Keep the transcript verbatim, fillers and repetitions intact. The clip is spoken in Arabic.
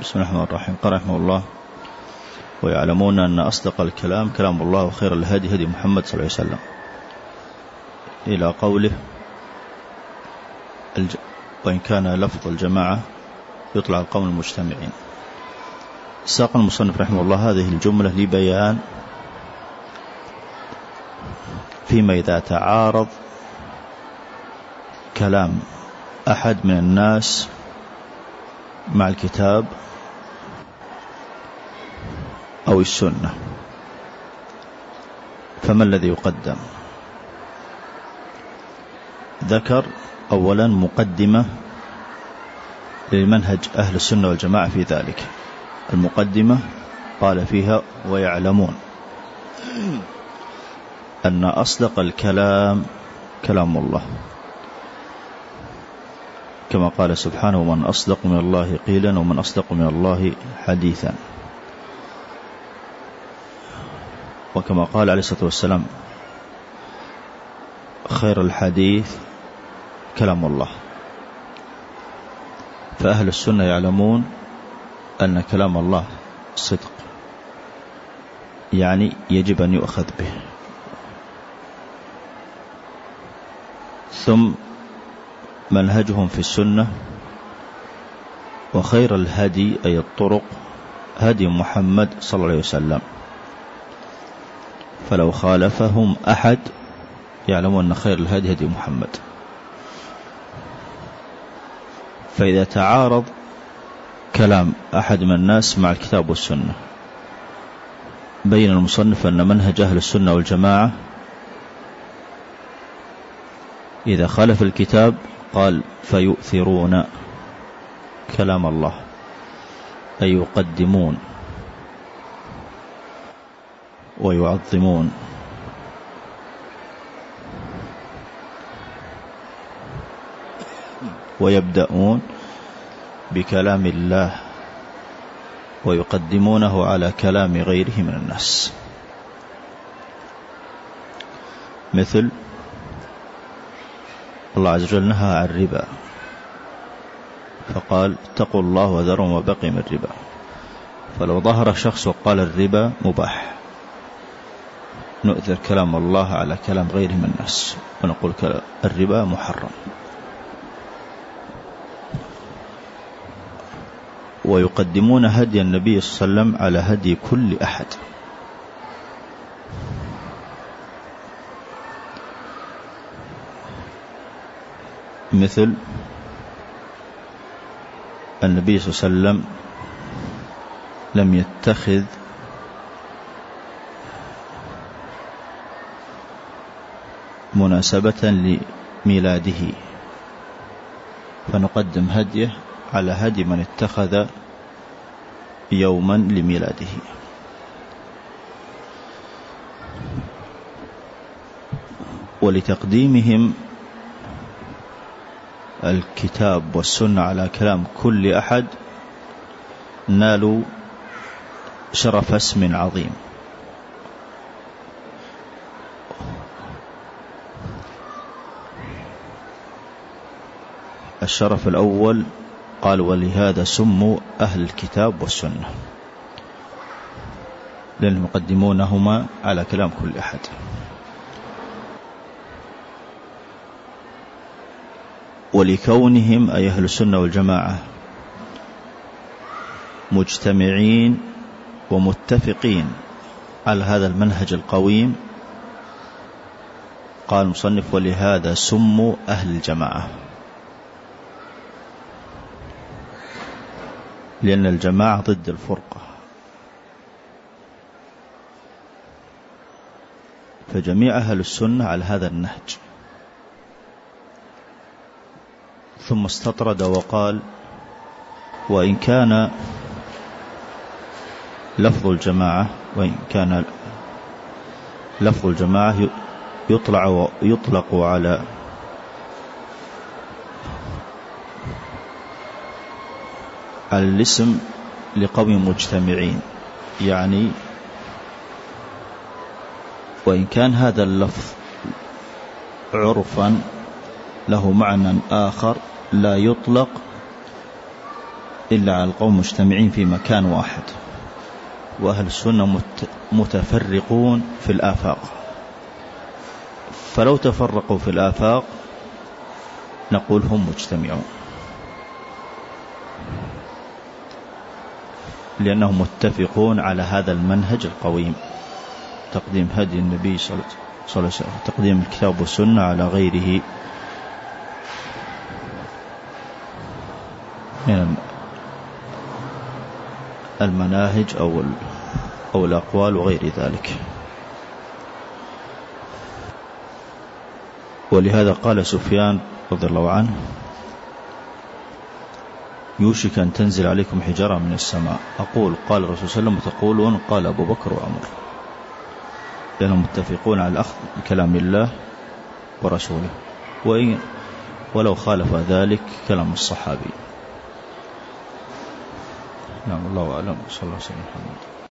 بسم الله الرحمن الرحيم. قال رحمه الله: ويعلمون أن أصدق الكلام كلام الله وخير الهدي هدي محمد صلى الله عليه وسلم، إلى قوله: الج... وإن كان لفظ الجماعة يطلع القوم المجتمعين. ساق المصنف رحمه الله هذه الجملة لبيان فيما إذا تعارض كلام أحد من الناس مع الكتاب أو السنة، فما الذي يقدم؟ ذكر أولا مقدمة للمنهج أهل السنة والجماعة في ذلك. المقدمة قال فيها: ويعلمون أن أصدق الكلام كلام الله، كما قال سبحانه: ومن أصدق من الله قيلا ومن أصدق من الله حديثا. وكما قال عليه الصلاة والسلام: خير الحديث كلام الله. فأهل السنة يعلمون أن كلام الله صدق، يعني يجب أن يؤخذ به. ثم منهجهم في السنة: وخير الهدي أي الطرق هدي محمد صلى الله عليه وسلم، فلو خالفهم أحد يعلمون أن خير الهدي هدي محمد. فإذا تعارض كلام أحد من الناس مع الكتاب والسنة، بين المصنف أن منهج أهل السنة والجماعة إذا خالف الكتاب قال: فيؤثرون كلام الله، أي يقدمون ويعظمون ويبدأون بكلام الله ويقدمونه على كلام غيره من الناس. مثل الله عز وجل نهى عن الربا، فقال: اتقوا الله وذروا ما بقي من الربا. فلو ظهر شخص وقال الربا مباح، نؤثر كلام الله على كلام غيره من الناس ونقول الربا محرم. ويقدمون هدي النبي صلى الله عليه وسلم على هدي كل أحد. مثل النبي صلى الله عليه وسلم لم يتخذ مناسبة لميلاده، فنقدم هديه على هدي من اتخذ يوما لميلاده. ولتقديمهم الكتاب والسنة على كلام كل أحد نالوا شرف اسم عظيم. الشرف الأول قال: ولهذا سموا أهل الكتاب والسنة، لأنهم يقدمونهما على كلام كل أحد. ولكونهم أي أهل السنة والجماعة مجتمعين ومتفقين على هذا المنهج القويم، قال المصنف: ولهذا سموا أهل الجماعة، لأن الجماعة ضد الفرقة، فجميع أهل السنة على هذا النهج. ثم استطرد وقال: وإن كان لفظ الجماعة وإن كان لفظ الجماعة يطلع يطلق على الاسم لقوم مجتمعين، يعني وإن كان هذا اللفظ عرفا له معنى آخر لا يطلق إلا على القوم مجتمعين في مكان واحد، وأهل السنة متفرقون في الآفاق، فلو تفرقوا في الآفاق نقول هم مجتمعون، لأنهم متفقون على هذا المنهج القويم، تقديم هدي النبي صلى الله عليه وسلم، تقديم الكتاب والسنة على غيره من المناهج أو أو الأقوال وغير ذلك. ولهذا قال سفيان رضي الله عنه: يوشك أن تنزل عليكم حجارة من السماء. أقول قال الرسول صلى الله عليه وسلم وتقولون قال أبو بكر وعمر، لأنهم متفقون على الأخذ بكلام الله ورسوله، وإن ولو خالف ذلك كلام الصحابي. نعم، الله أعلم. صلى الله عليه وسلم.